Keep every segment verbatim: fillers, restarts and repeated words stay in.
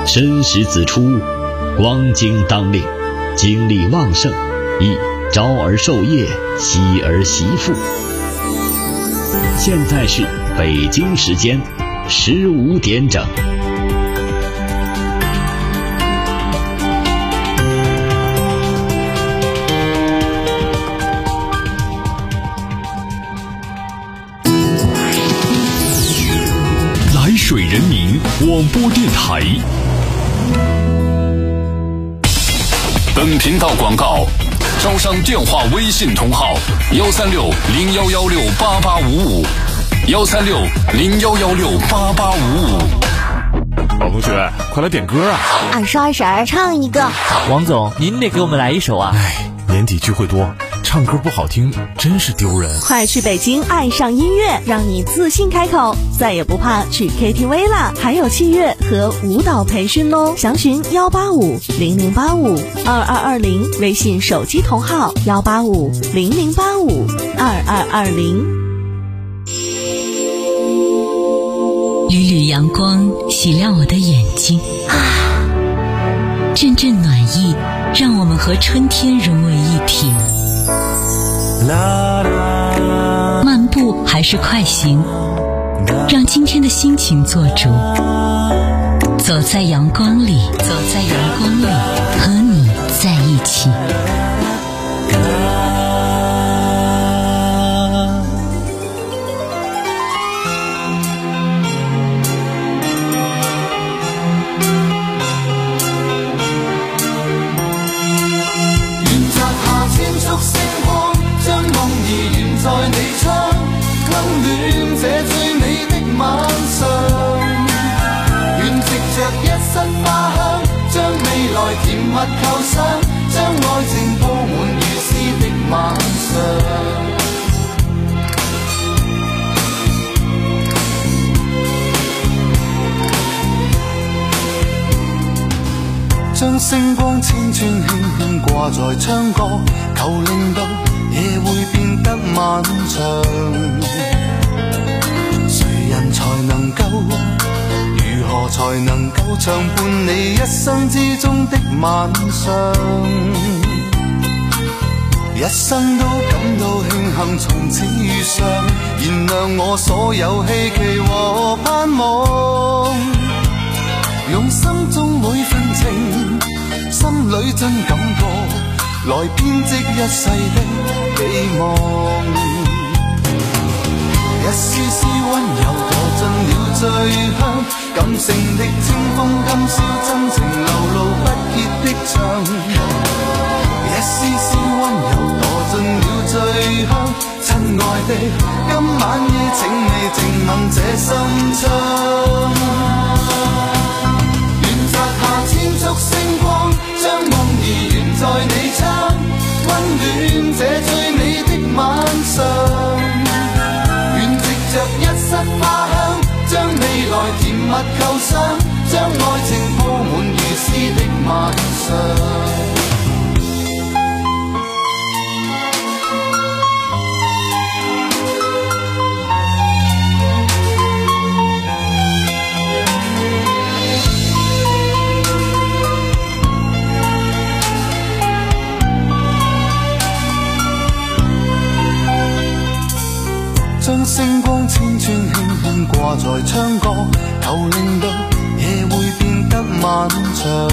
申时子出，光经当令，精力旺盛，宜朝而授业，夕而习赋。现在是北京时间十五点整。 来水人民广播电台。本频道广告：招商电话微信同号：幺三六零幺幺六八八五五，幺三六零幺幺六八八五五。 老同学，快来点歌啊！ 二十二婶唱一个。 王总，您得给我们来一首啊！ 哎，年底聚会多，唱歌不好听真是丢人。 快去北京爱上音乐，让你自信开口，再也不怕去 K T V 啦！还有器乐和舞蹈培训哦，详询幺八五零零八五二二二零，微信手机同号幺八五零零八五二二二零。 缕缕阳光洗亮我的眼睛，啊，阵阵暖意让我们和春天融为一体。漫步还是快行，让今天的心情做主。走在阳光里，走在阳光里，和你在一起。 在你窗，溫暖這最美的晚上，願藉着一室花香，將未來甜蜜構想，將愛情鋪滿如詩的晚上。將星光千串輕輕掛在窗角，求令到夜會變得漫長，誰人才能夠，如何才能夠長伴你一生之中的晚上？一生都感到慶幸從此遇上，燃亮我所有希冀和盼望，用心中每份情，心裏真感覺來編織一世的寄望，一絲絲溫柔墮進了最香，感性的清風今宵真情流露不竭的唱，一絲絲溫柔墮進了最香，親愛的今晚夜請你靜吻這心窗，願摘下千束星光，將夢兒懸在你窗，溫暖這最美的晚上，願藉着一室花香，將未來甜蜜構想，將愛情鋪滿如詩的晚上。將星光千串輕輕掛在窗角，求令到夜會變得漫長，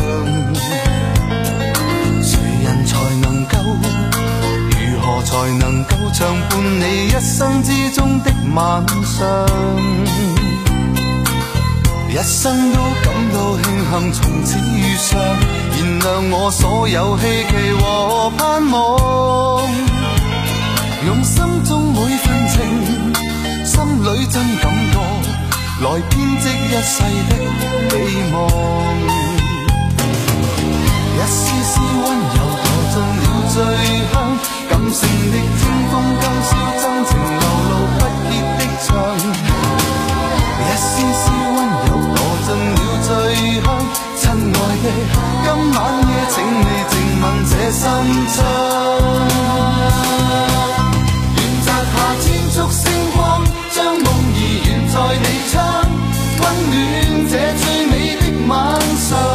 誰人才能夠，如何才能夠長伴你一生之中的晚上？一生都感到慶幸從此遇上，燃亮我所有希冀和盼望，用心中每份情，心裏真感覺來編織一世的寄望，一絲絲溫柔墮進了最香，感性的清風今宵真情流露不竭的唱，一絲絲溫柔墮進了最香，親愛的今晚夜請你靜吻這心窗，願摘下千束星光，將夢兒懸在你窗，溫暖這最美的晚上。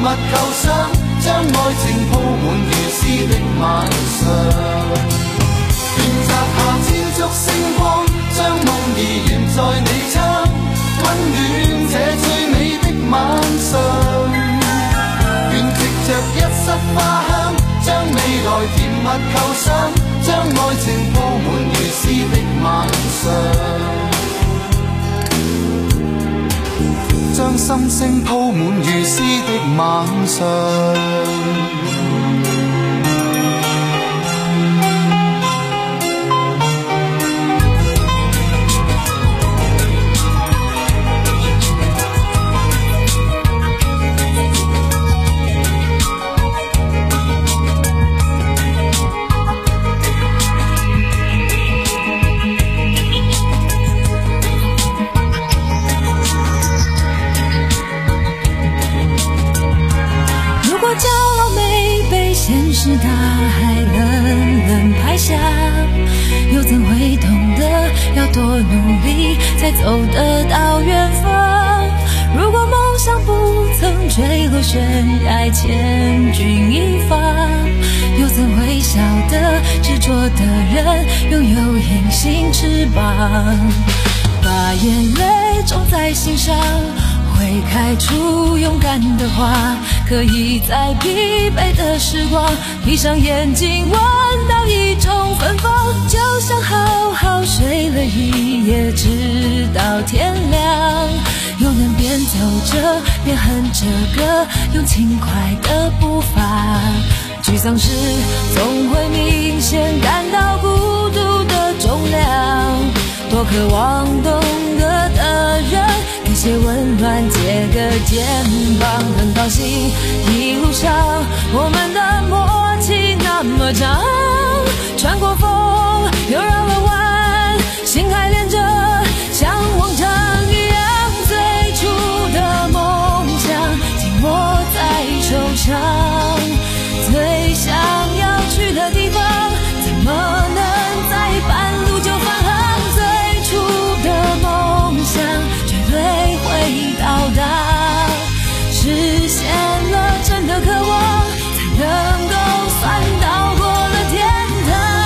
蜜構想，將愛情鋪滿如詩的晚上。願摘下千束星光，將夢兒懸在你窗，溫暖這最美的晚上。願藉着一室花香，將未來甜蜜構想，將愛情鋪滿如詩的晚上。將心聲鋪滿如詩的晚上。 是大海冷冷拍下，又怎会懂得要多努力才走得到远方？如果梦想不曾坠落悬崖，千钧一发，又怎会晓得执着的人拥有隐形翅膀？把眼泪种在心上，会开出勇敢的花，可以在疲惫的时光闭上眼睛闻到一种芬芳，就像好好睡了一夜直到天亮，又能边走着边哼着歌，用轻快的步伐。沮丧时总会明显感到孤独的重量，多渴望懂得的人给些温暖，借个肩膀，很高兴一路上我们的默契那么长，穿过风又绕了弯，心还连着像往常一样，最初的梦想紧握在手上，最想要去的地方怎么能在半路就返航，最初的梦想绝对会到达，实现了真的渴望，才能够算到过了天堂。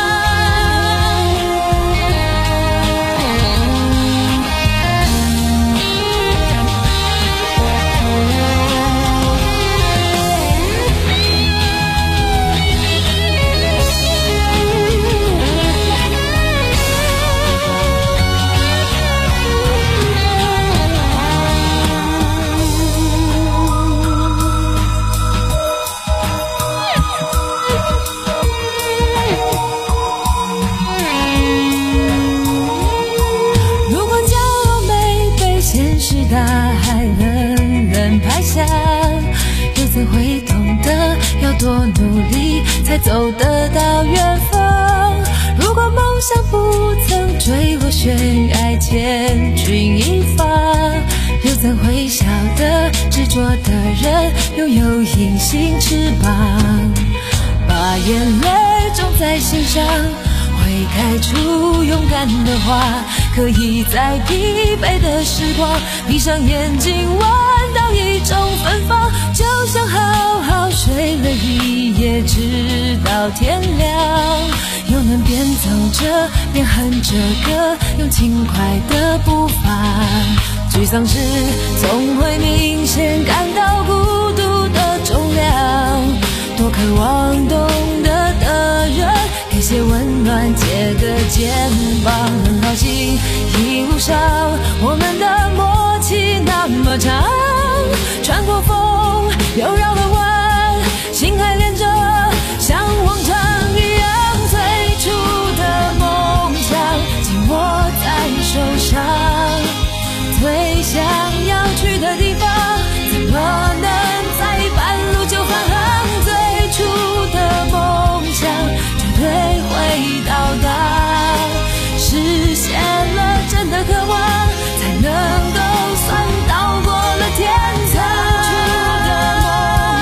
大海冷冷拍下，又怎会懂得要多努力才走得到远方？如果梦想不曾坠落悬崖，千钧一发，又怎会晓得执着的人拥有隐形翅膀？把眼泪种在心上，会开出勇敢的花，可以在疲惫的时光闭上眼睛闻到一种芬芳，就像好好睡了一夜直到天亮，又能边走着边哼着歌，用轻快的步伐。沮丧时总会明显感到孤独的重量，多渴望懂得的人给些温暖，借个肩膀，很高兴一路上我们的默契那么长，穿过风又绕了弯，心还连着像往常一样，最初的梦想紧握在手上，最想要去的地方怎么能在半路就返航？最初的梦想绝对会到达，实现了真的渴望，才能够算到过了天堂。最初的梦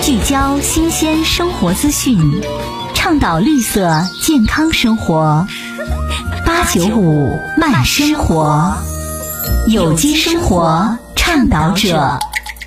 聚焦新鲜生活资讯，倡导绿色健康生活。八九五慢生活，有机生活倡导者。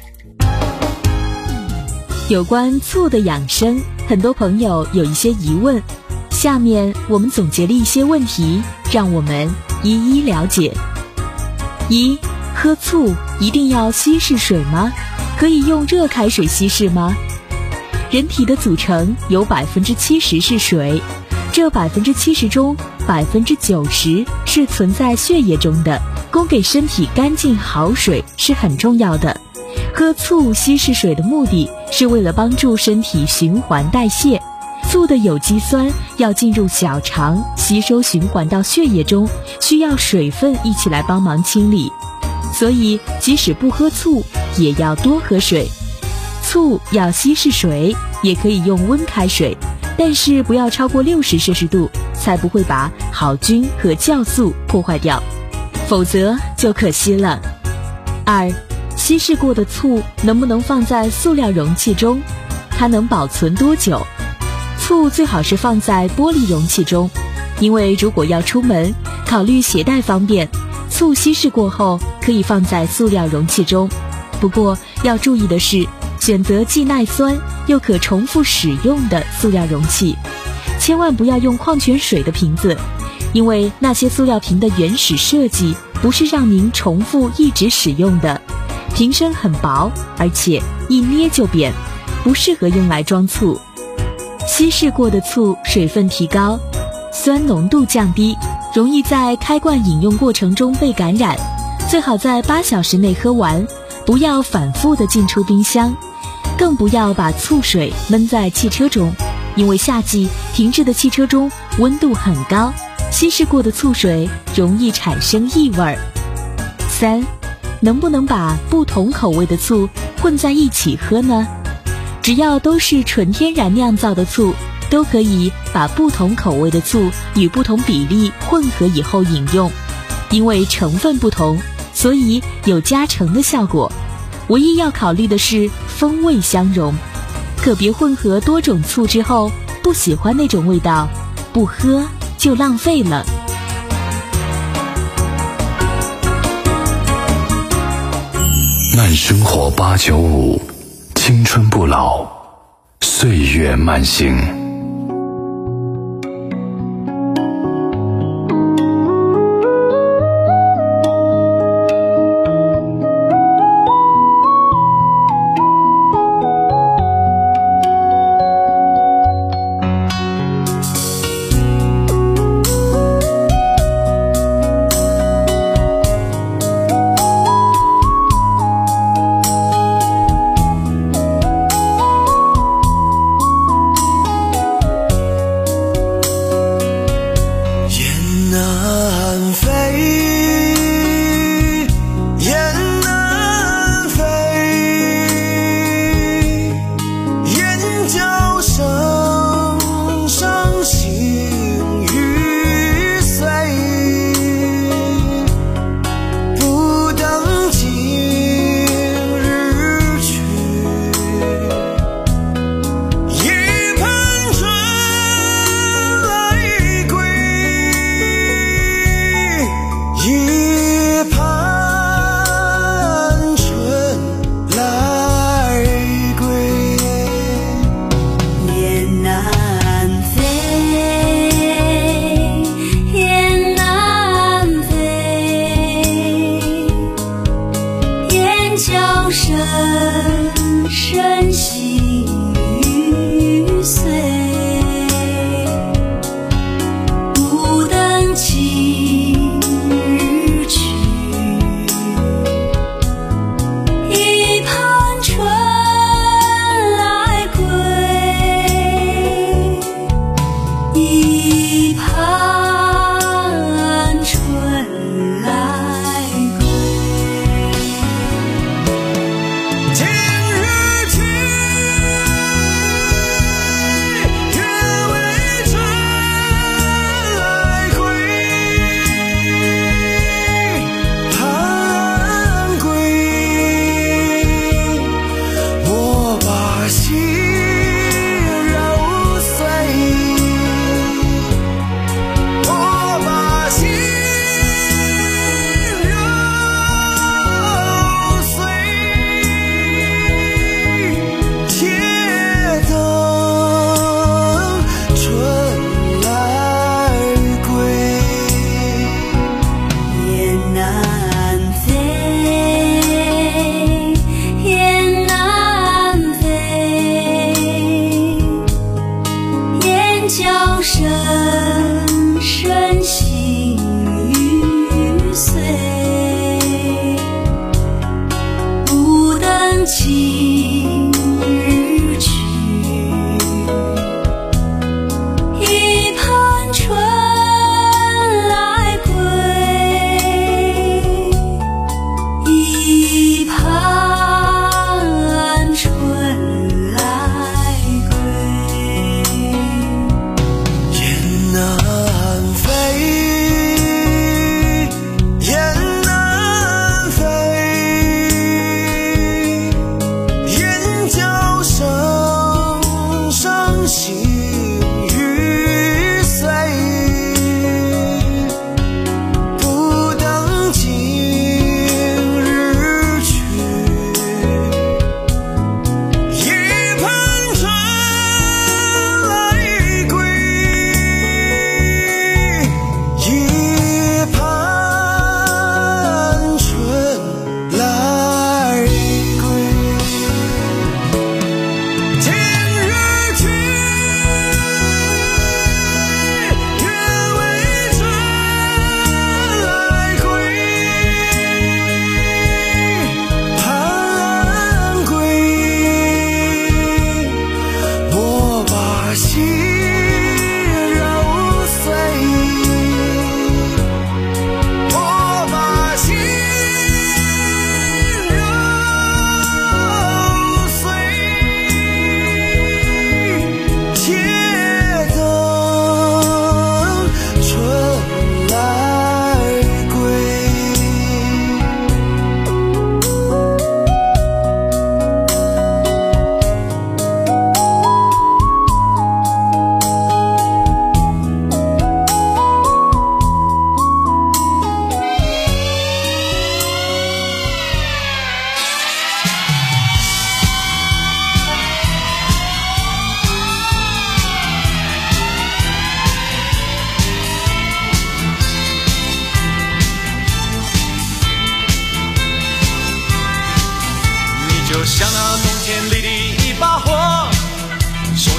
有关醋的养生，很多朋友有一些疑问，下面我们总结了一些问题，让我们一一了解。一、喝醋一定要稀释水吗？可以用热开水稀释吗？人体的组成有百分之七十是水，这百分之七十中，百分之九十是存在血液中的，供给身体干净好水是很重要的。喝醋稀释水的目的是为了帮助身体循环代谢，醋的有机酸要进入小肠吸收循环到血液中，需要水分一起来帮忙清理，所以即使不喝醋也要多喝水。醋要稀释水，也可以用温开水，但是不要超过六十摄氏度，才不会把好菌和酵素破坏掉，否则就可惜了。二、稀释过的醋能不能放在塑料容器中？它能保存多久？醋最好是放在玻璃容器中，因为如果要出门，考虑携带方便，醋稀释过后可以放在塑料容器中。不过要注意的是，选择既耐酸又可重复使用的塑料容器，千万不要用矿泉水的瓶子，因为那些塑料瓶的原始设计不是让您重复一直使用的，瓶身很薄，而且一捏就扁，不适合用来装醋。稀释过的醋水分提高，酸浓度降低，容易在开罐饮用过程中被感染，最好在八小时内喝完，不要反复的进出冰箱，更不要把醋水闷在汽车中，因为夏季停滞的汽车中温度很高，稀释过的醋水容易产生异味。三、能不能把不同口味的醋混在一起喝呢？只要都是纯天然酿造的醋，都可以把不同口味的醋与不同比例混合以后饮用，因为成分不同，所以有加成的效果。唯一要考虑的是风味相融，可别混合多种醋之后不喜欢那种味道，不喝就浪费了。 慢生活八九五，青春不老，岁月慢行。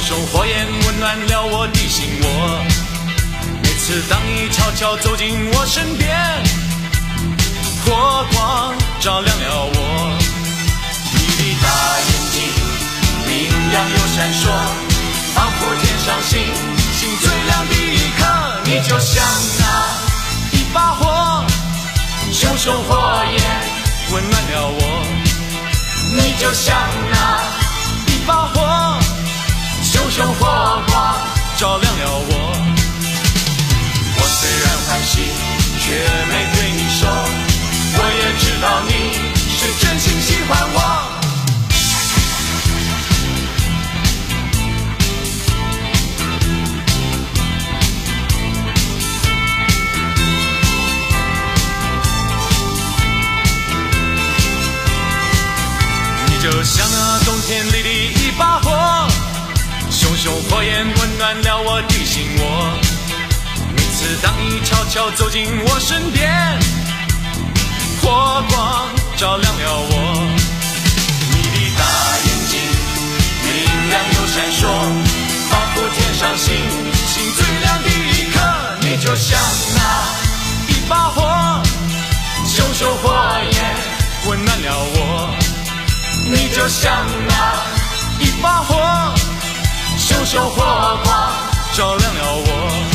熊火焰温暖了我的心窝。每次当你悄悄走进我身边，火光照亮了我。你的大眼睛明亮又闪烁，仿佛天上星星最亮的一颗。你就像那一把火，熊熊火焰温暖了我。你就像那一把火，熊熊火光照亮了我。我虽然欢喜，却没对你说，我也知道你是真心喜欢我。你就像那冬天里的一把火，熊熊火焰温暖了我的心窝。每次当你悄悄走进我身边，火光照亮了我。你的大眼睛明亮又闪烁，仿佛天上星星最亮的一颗。你就像那一把火，熊熊火焰温暖了我。你就像那一把火，熊熊火光照亮了我。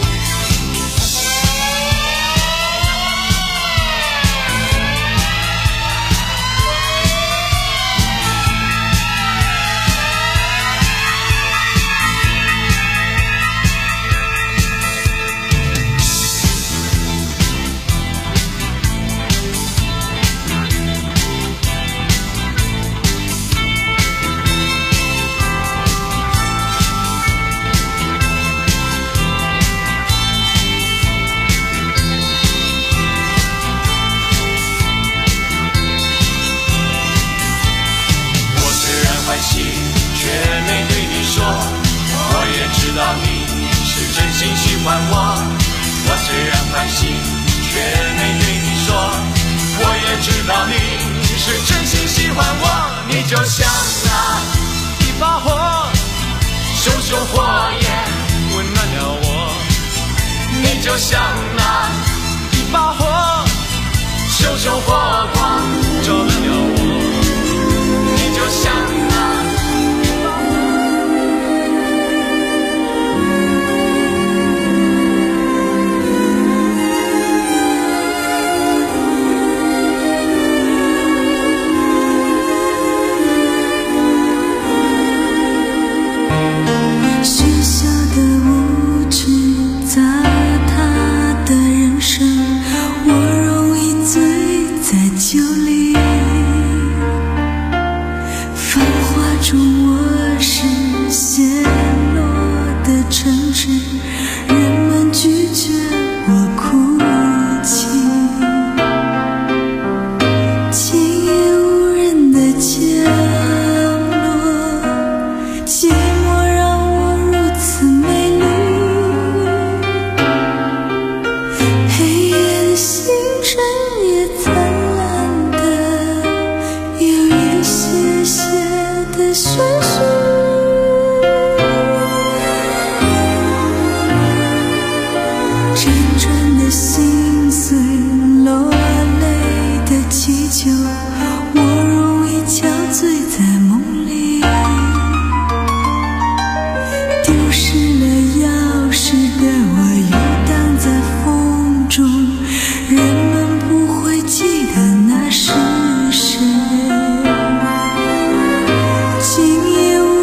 知道你是真心喜欢我，我虽然欢喜，却没对你说。我也知道你是真心喜欢我，你就像那一把火，熊熊火焰温暖了我。你就像那一把火，熊熊火光照亮了我。你就像那情也无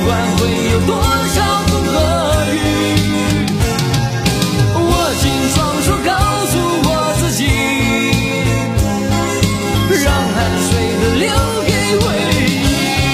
管会有多少风和雨，握紧双手告诉我自己，让汗水的留给回忆。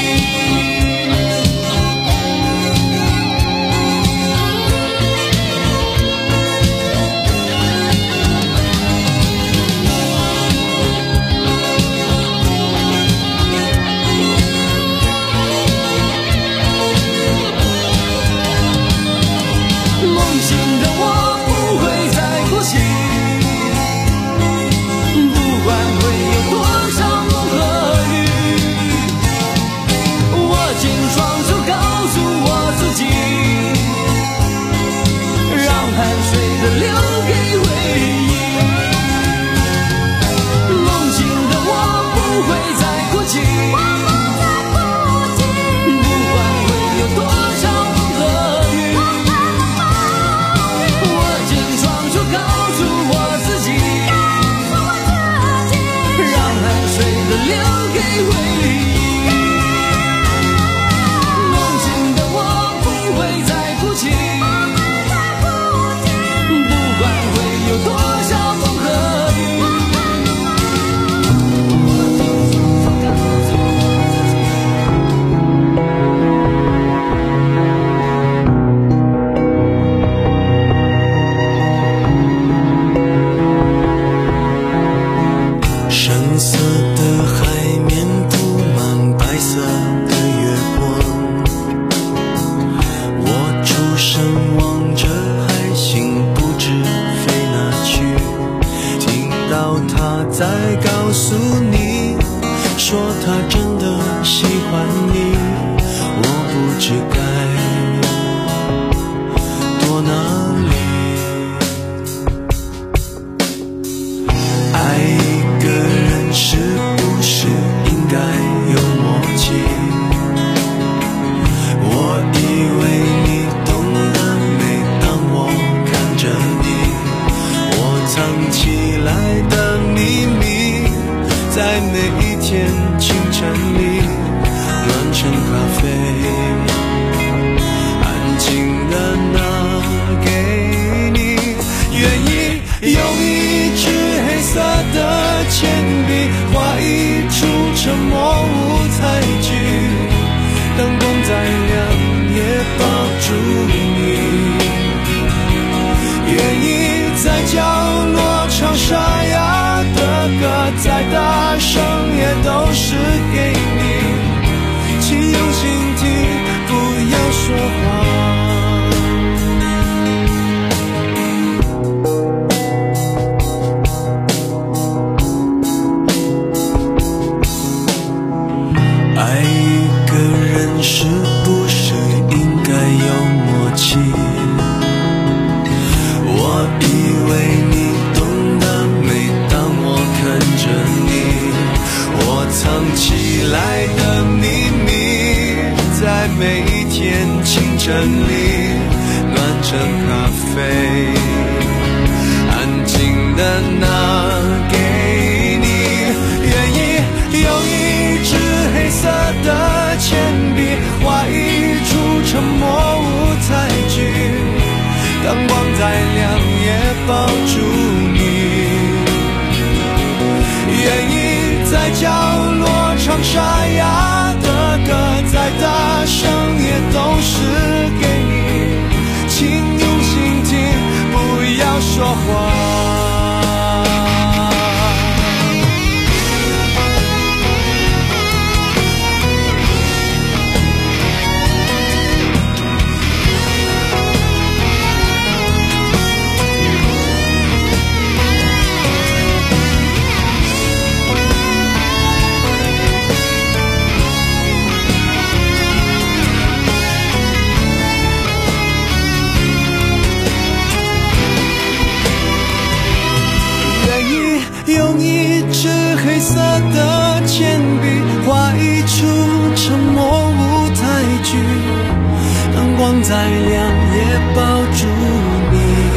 再亮也抱住你，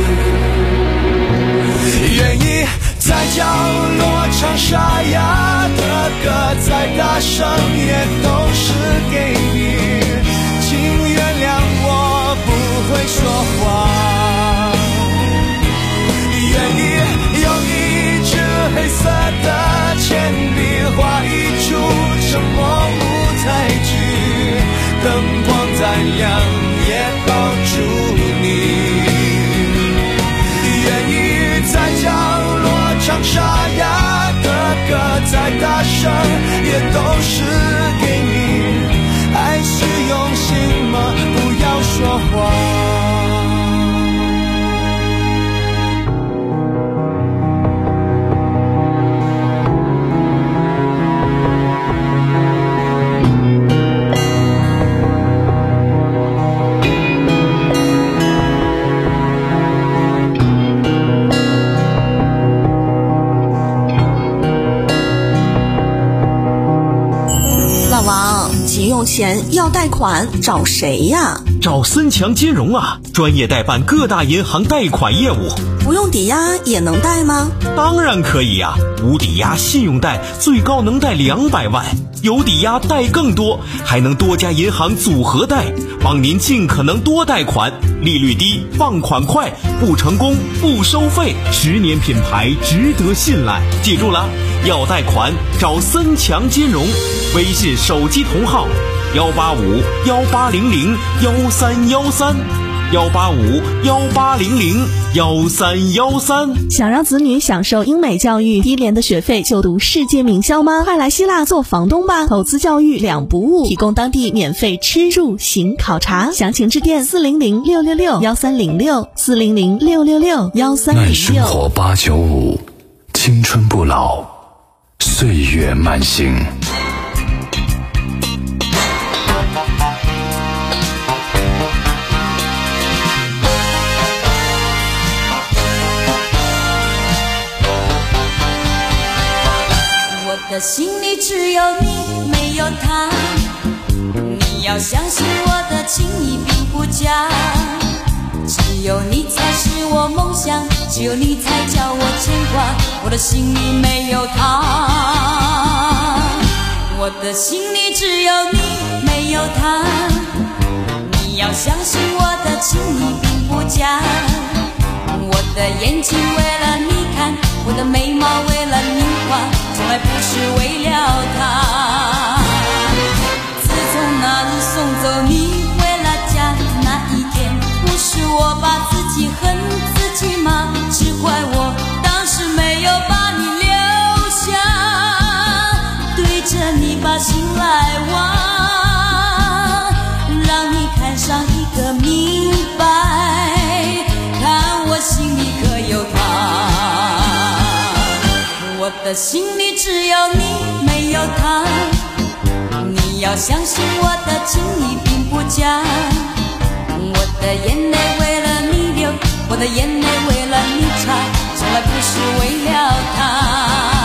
愿意在角落唱沙哑的歌，再大声也都是给你。 急用钱要贷款，找谁呀？ 找森强金融啊，专业代办各大银行贷款业务。 不用抵押也能贷吗？ 当然可以呀、啊，无抵押信用贷最高能贷两百万，有抵押贷更多，还能多家银行组合贷，帮您尽可能多贷款，利率低，放款快，不成功不收费，十年品牌值得信赖。记住了，要贷款找森强金融，微信手机同号幺八五幺八零零幺三幺三。幺八五幺八零零幺三幺三。 想让子女享受英美教育，低廉的学费就读世界名校吗？快来希腊做房东吧！投资教育两不误，提供当地免费吃住行考察，详情致电四零零六六六幺三零六四零零六六六幺三零六。 耐生活八九五，青春不老，岁月慢行。 我的心里只有你，没有他。你要相信我的情意并不假，只有你才是我梦想，只有你才叫我牵挂。我的心里没有他，我的心里只有你，没有他。你要相信我的情意并不假，我的眼睛为了你看，我的眉毛为了你画，从来不是为了他。自从那日送走你回了家那一天，不是我把自己恨自己吗？只怪我当时没有把你留下，对着你把心来挖，让你看上一个明白，看我心里可有他。我的心里只有你，没有他。你要相信我的情意并不假，我的眼泪为了你流，我的眼泪为了你擦，从来不是为了他。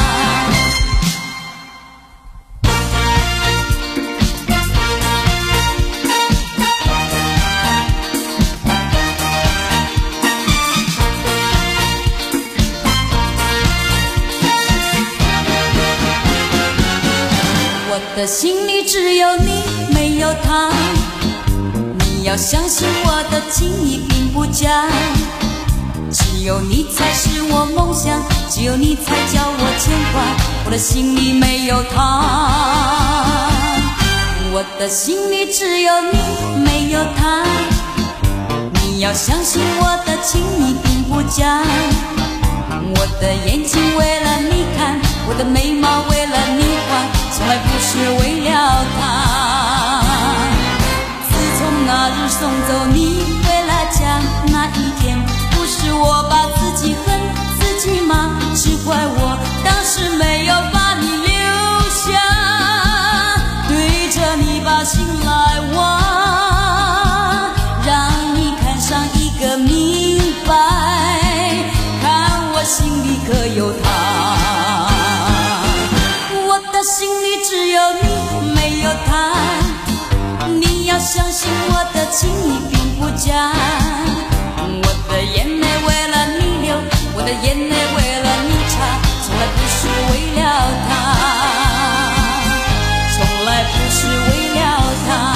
我的心里只有你，没有他。你要相信我的情意并不假，只有你才是我梦想，只有你才叫我牵挂。我的心里没有他，我的心里只有你，没有他。你要相信我的情意并不假，我的眼睛为了你看，我的眉毛为了你画，从来不是为了他。自从那日送走你回了家那一天，不是我把自己恨自己吗？只怪我当时没有把你留下，对着你把心来挖，让你看上一个明白，看我心里可有他。我的心里只有你，没有他。你要相信我的情意并不假，我的眼泪为了你流，我的眼泪为了你擦，从来不是为了他，从来不是为了他，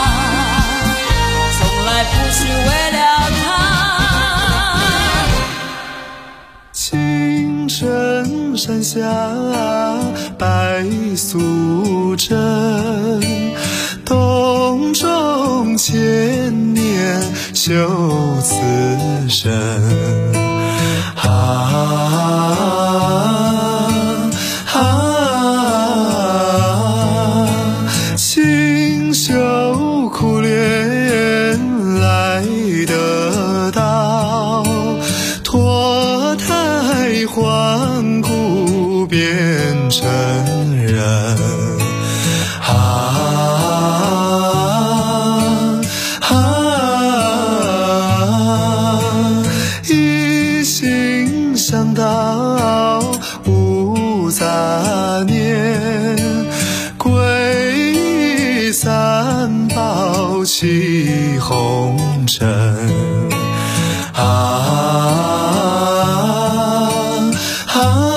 从来不是为了他。 青城山下白素贞，洞中千年修此身。啊啊，清秀苦练来得到，脱胎换骨变成人。啊啊，一心想到起红尘啊啊，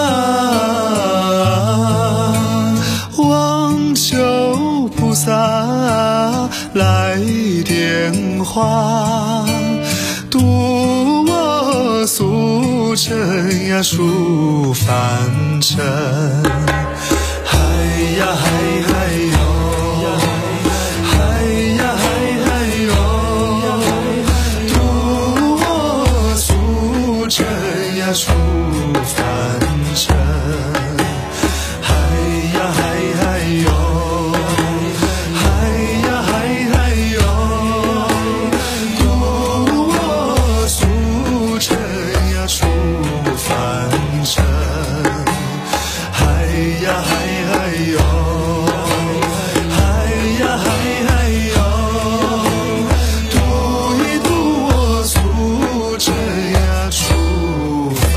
望求菩萨来点化，渡我俗尘呀出凡尘，嗨呀嗨嗨哟，嗨呀嗨嗨哟，渡我俗尘呀出凡尘，嗨呀嗨嗨哟，嗨呀嗨嗨哟，渡我俗尘呀出凡尘，嗨呀嗨嗨哟，嗨呀嗨嗨哟，渡一渡我俗尘呀出凡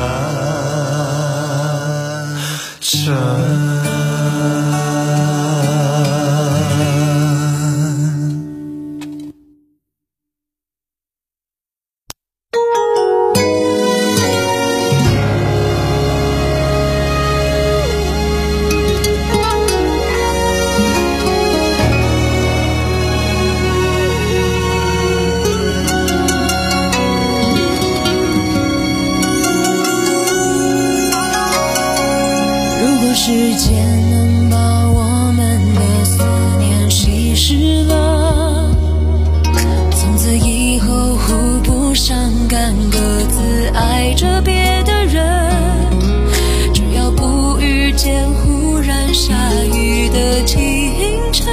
尘。 如果时间能把我们的思念稀释了，从此以后互不伤感，各自爱着别的人，只要不遇见忽然下雨的清晨，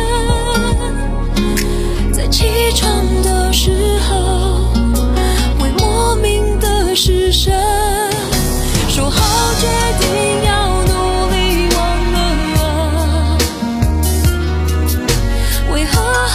在起床的时候为莫名的失神，说好决定要努力忘了，为何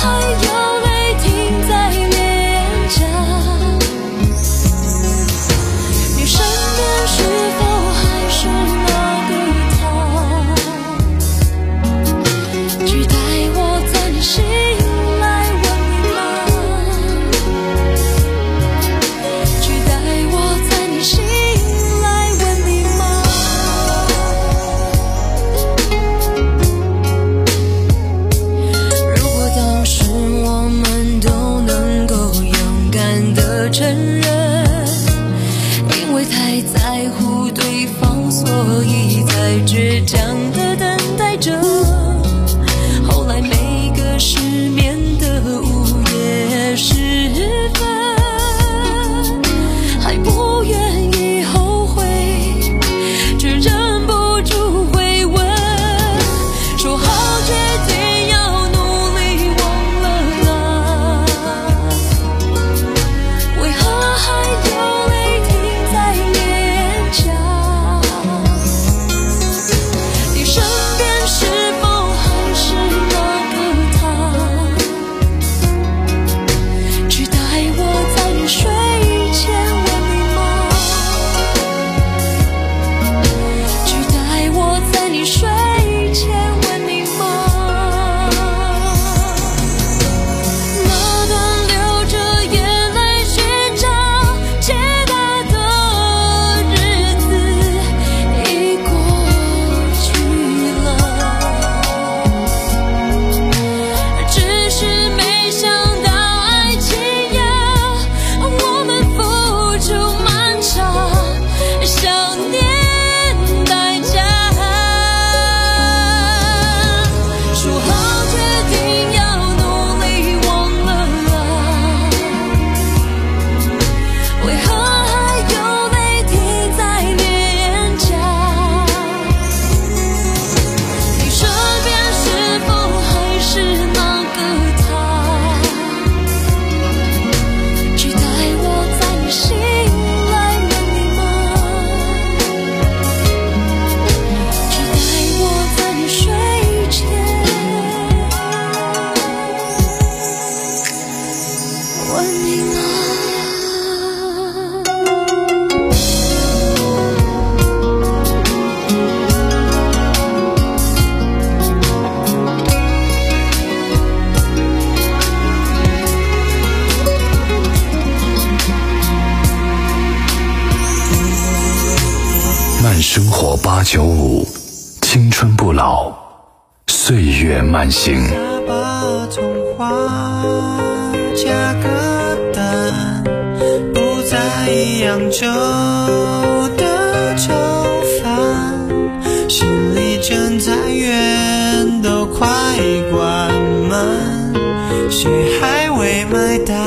八九五，青春不老，岁月慢行。 把童话加个蛋，不在扬州的粥饭，心里正在怨都快关门，谁还未买单？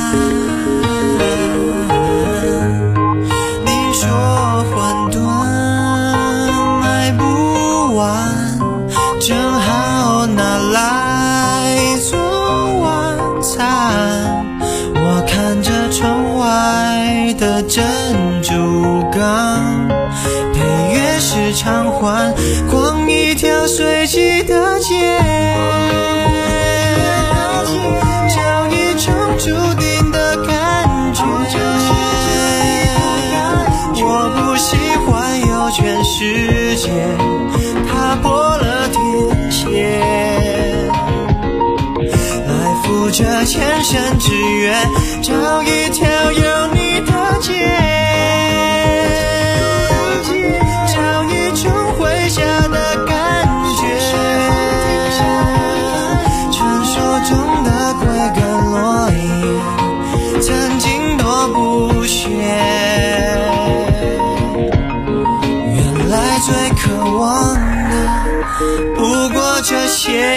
你说馄饨卖不完，正好拿来做晚餐。我看着窗外的珍珠港，配乐是偿还，逛一条随机的街，找一种注定的感觉。我不喜欢有全世界踏破了铁鞋，来赴这前生之约，找一条有你的街，找一种回家的感觉。传说中的归根落叶，曾经多不屑，原来最渴望的不过这些。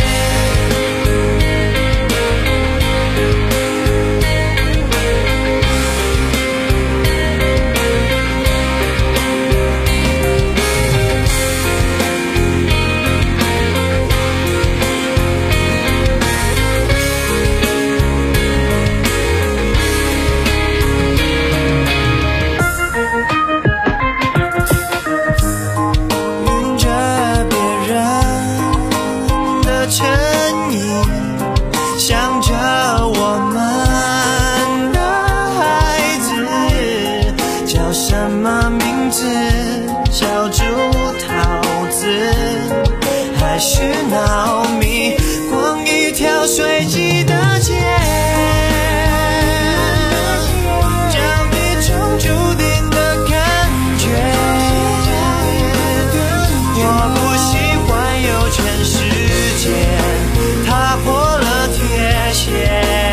想着我们的孩子叫什么名字，小猪桃子还是闹米，逛一条随机的街，找一种注定的感觉。我不喜欢有全世界踏破了铁鞋，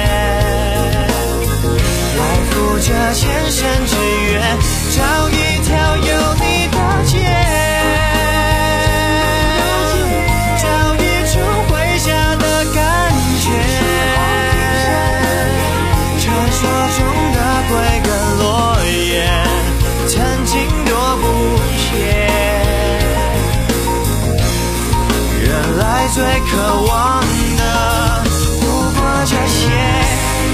来赴这前生之约，找一条有你的街，找一种回家的感觉。传说中的归根落叶，曾经多不屑，原来最渴望的不过这些。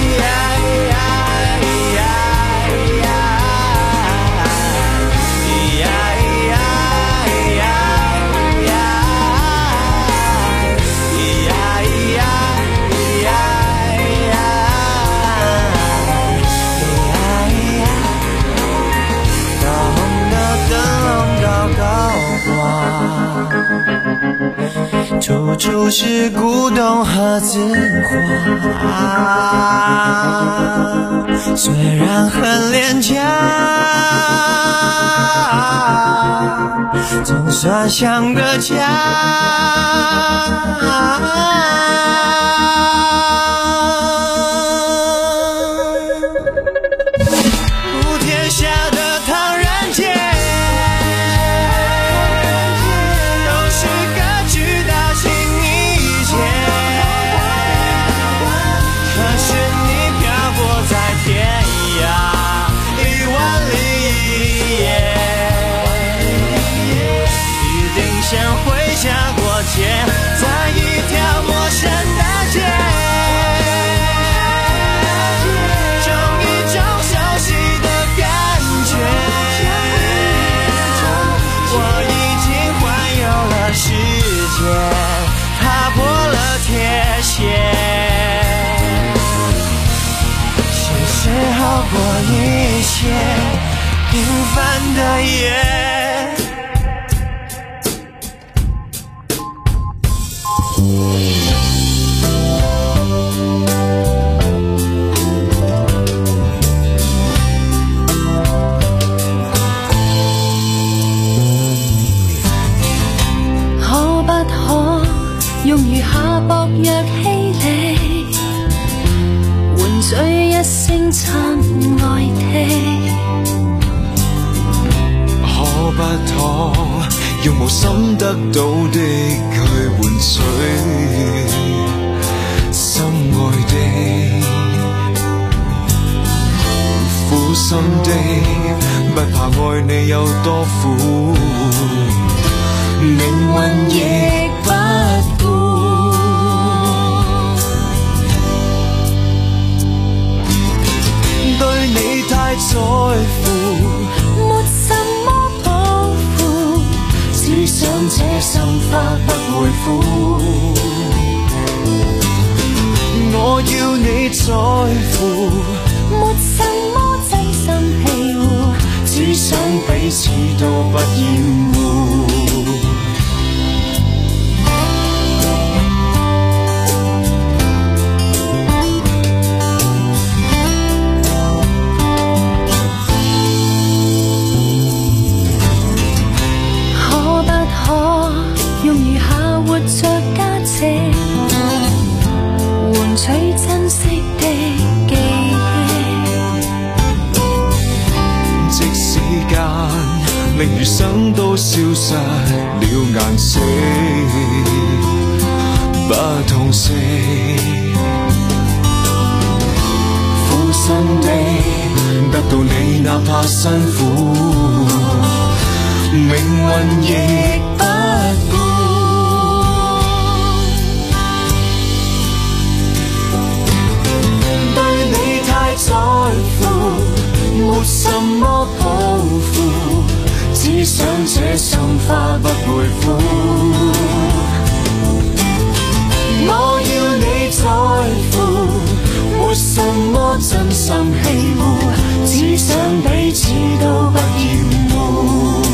处处是古董和字画，虽然很廉价，总算像个家。普天下的唐人街，先回家过节，在一条陌生的街，种一种熟悉的感觉。我已经环游了世界，踏破了铁鞋，是时候过一些平凡的夜。 親愛的。 可不可用無心得到的去換取心愛的？苦心的不怕愛你有多苦，命運亦不顧。對你太在乎， 沒什麼抱負，只想這心花不會枯。 我要你在乎， 沒什麼真心喜惡， 只想彼此都不厭惡。 用餘下活着價值換取珍惜的記憶， 即使間令餘生都消失了顏色，不痛惜，苦心地得到你哪怕辛苦，命運亦不顧。在乎沒什麼抱負，只想這心花不會枯。我要你在乎，沒什麼真心喜惡，只想彼此都不厭惡。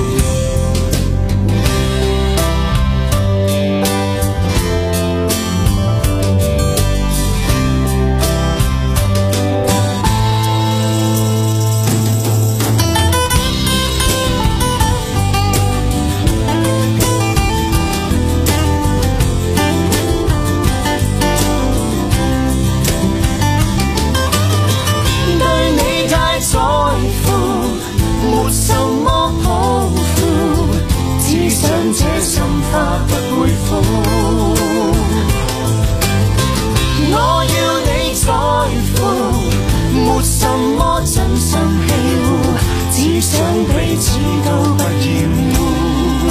這心花不會枯，我要你在乎，沒什麼真心喜惡，只想彼此都不厭惡。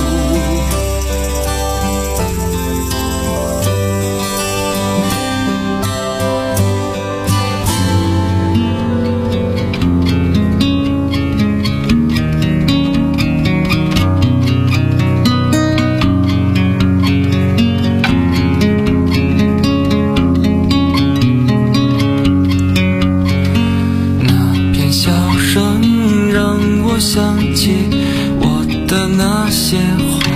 想起我的那些话，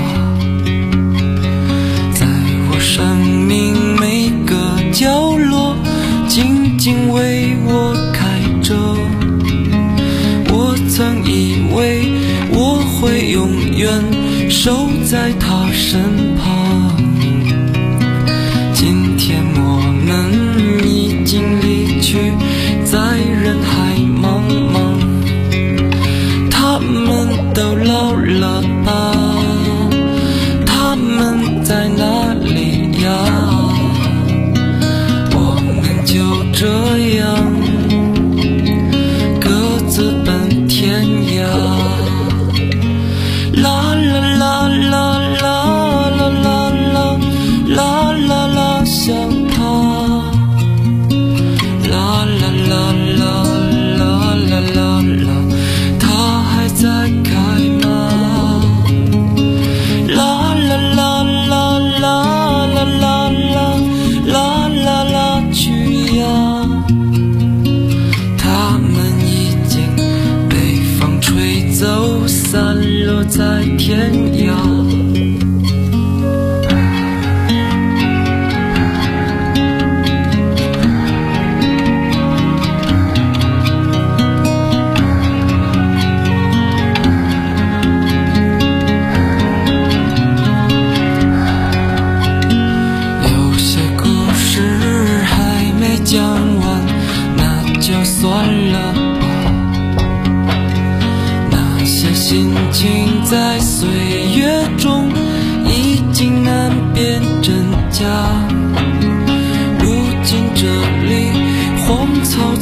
在我生命每个角落静静为我开着。我曾以为我会永远守在他身旁，今天我们已经离去，在人海茫茫。他们都老了吧？他们在哪里呀？我们就这样各自奔天涯。啦啦啦啦啦啦啦啦啦啦啦，想他。啦啦啦啦啦啦啦啦。在开吗？啦啦啦啦啦啦啦啦啦啦啦去呀！他们已经被风吹走，散落在天涯。讲完，那就算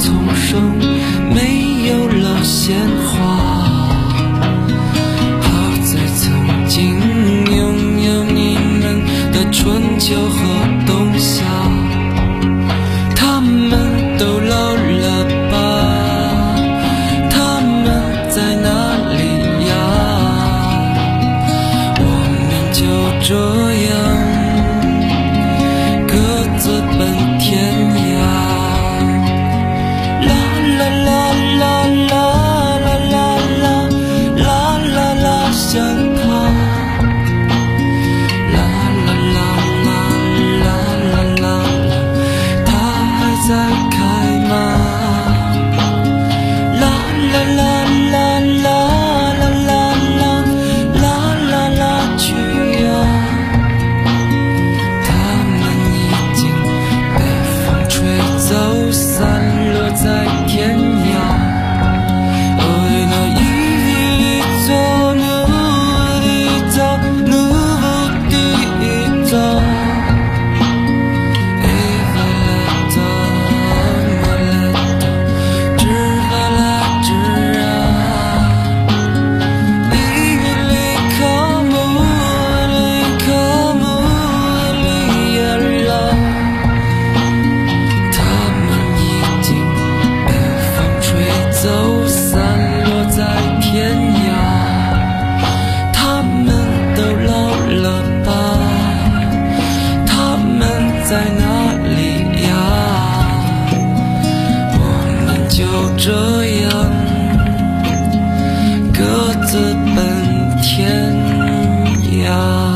丛生，没有了鲜花。好在曾经拥有你们的春秋和冬夏，他们都老了吧？他们在哪里呀？我们就这样各自奔天涯。啦啦啦啦啦啦啦啦啦啦啦，想他。啦啦啦啦啦啦啦，它还在开吗？啦啦啦啦啦啦啦啦啦啦啦去呀！它们已经被风吹走，散落在天涯。在哪里呀？我们就这样各自奔天涯。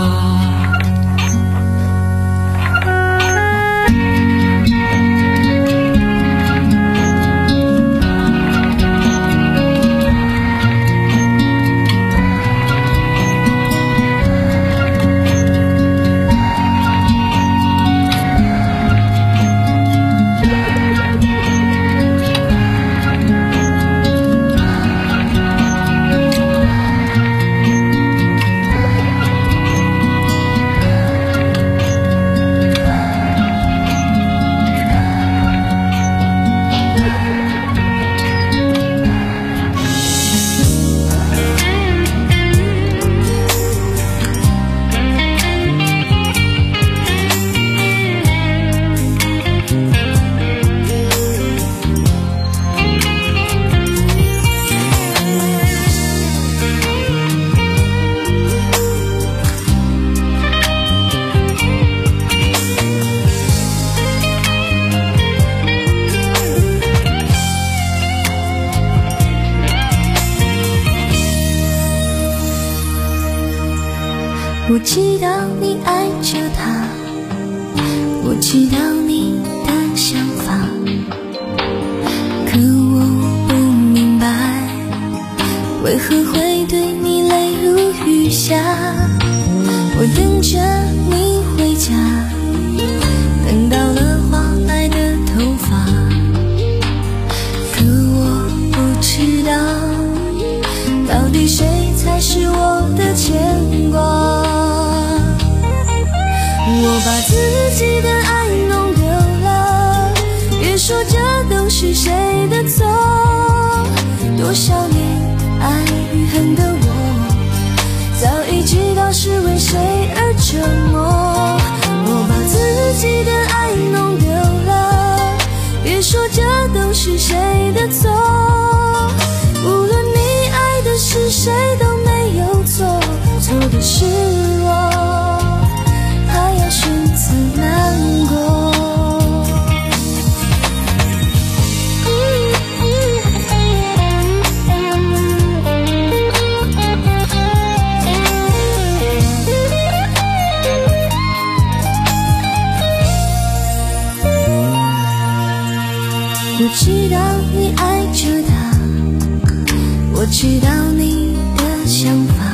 我知道你爱着他，我知道你的想法，可我不明白，为何会对你泪如雨下。我等着你回家，等到了花白的头发，可我不知道，到底谁才是我的牵挂。我把自己的爱弄丢了，别说这都是谁的错。多少年爱与恨的我，早已知道是为谁而折磨。我把自己的爱弄丢了，别说这都是谁的错。无论你爱的是谁都没有错，错的是我。难过。我知道你爱着他，我知道你的想法，